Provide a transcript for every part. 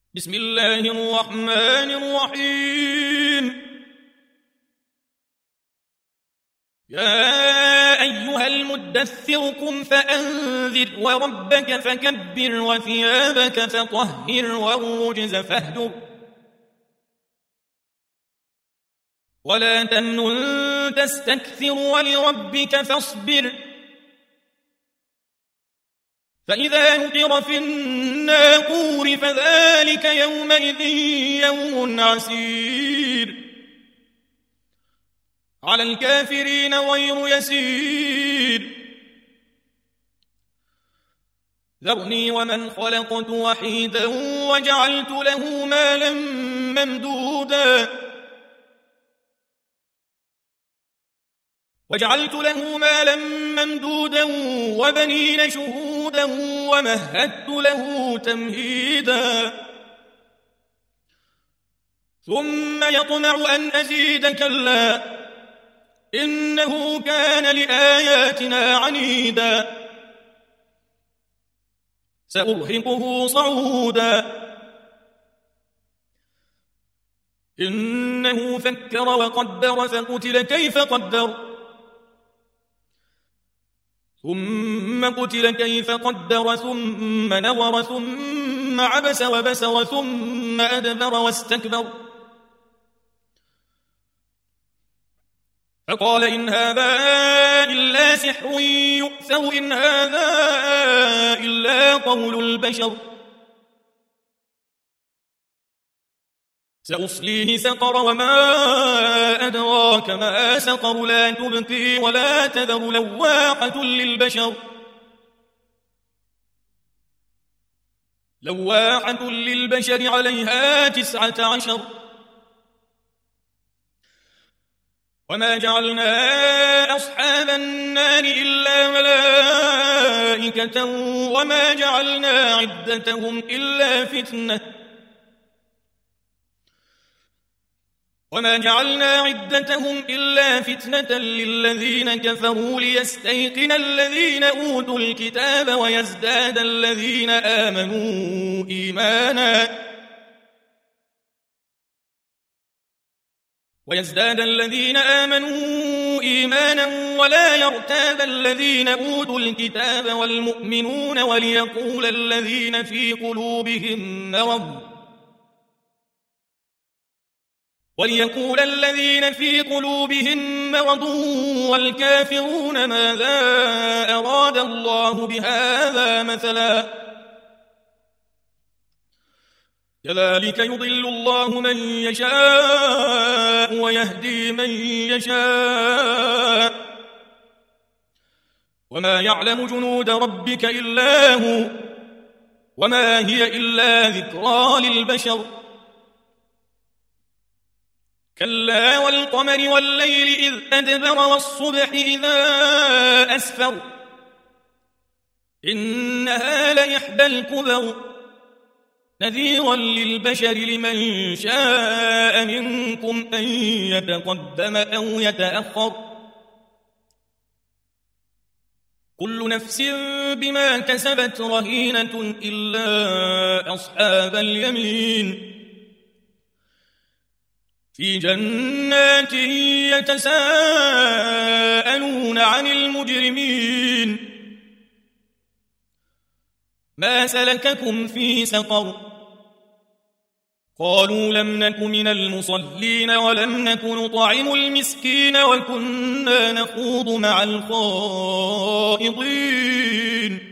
بسم الله الرحمن الرحيم. يا أيها المدثر قم فأنذر وربك فكبر وثيابك فطهر والرجز فاهجر ولا تمنن تستكثر ولربك فاصبر فإذا نقر في الناقور فذلك يومئذ يوم عسير على الكافرين غير يسير ذرني ومن خلقت وحيدا وجعلت له مالا ممدودا وبنين شهودا ومهدت له تمهيدا ثم يطمع أن أزيد كلا إنه كان لآياتنا عنيدا سأرهقه صعودا إنه فكر وقدر فقتل كيف قدر ثم قتل كيف قدر ثم نظر ثم عبس وبسر ثم أدبر واستكبر فقال إن هذا إلا سحر يؤثر إن هذا إلا قول البشر سأصليه سقر وما أدراك ما سقر لا تبقي ولا تذر لواحة للبشر عليها 19 وما جعلنا أصحاب النار إلا ملائكة وما جعلنا عدتهم إلا فتنة للذين كفروا ليستيقن الذين أوتوا الكتاب ويزداد الذين آمنوا إيمانا ولا يرتاب الذين أوتوا الكتاب والمؤمنون وليقول الذين في قلوبهم مرض والكافرون ماذا أراد الله بهذا مثلا كذلك يضل الله من يشاء ويهدي من يشاء وما يعلم جنود ربك إلا هو وما هي إلا ذكرى للبشر كلا والقمر والليل إذ أدبر والصبح إذا أسفر إنها لإحدى الكبر نذيرا للبشر لمن شاء منكم أن يتقدم أو يتأخر كل نفس بما كسبت رهينة إلا أصحاب اليمين في جنات يتساءلون عن المجرمين ما سلككم في سقر قالوا لم نك من المصلين ولم نك نطعم المسكين وكنا نخوض مع الخائضين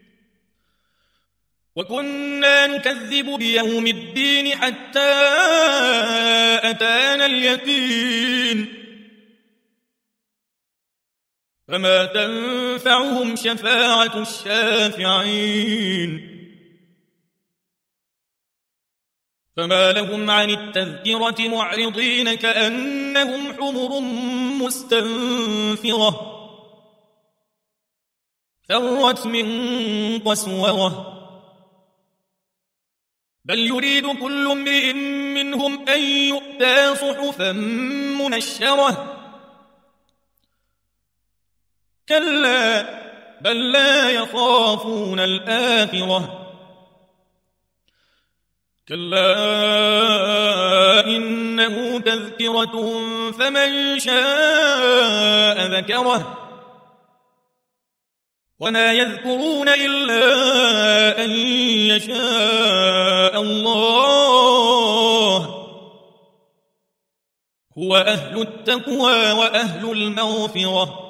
وكنا نكذب بيوم الدين حتى أتانا اليقين فما تنفعهم شفاعة الشافعين فما لهم عن التذكرة معرضين كأنهم حمر مستنفرة فرت من قسورة بل يريد كل امرئ منهم أن يؤتى صحفا منشرة كلا بل لا يخافون الآخرة كلا إنه تذكرة فمن شاء ذكره وما يذكرون إلا أن يشاء الله هو أهل التقوى وأهل المغفرة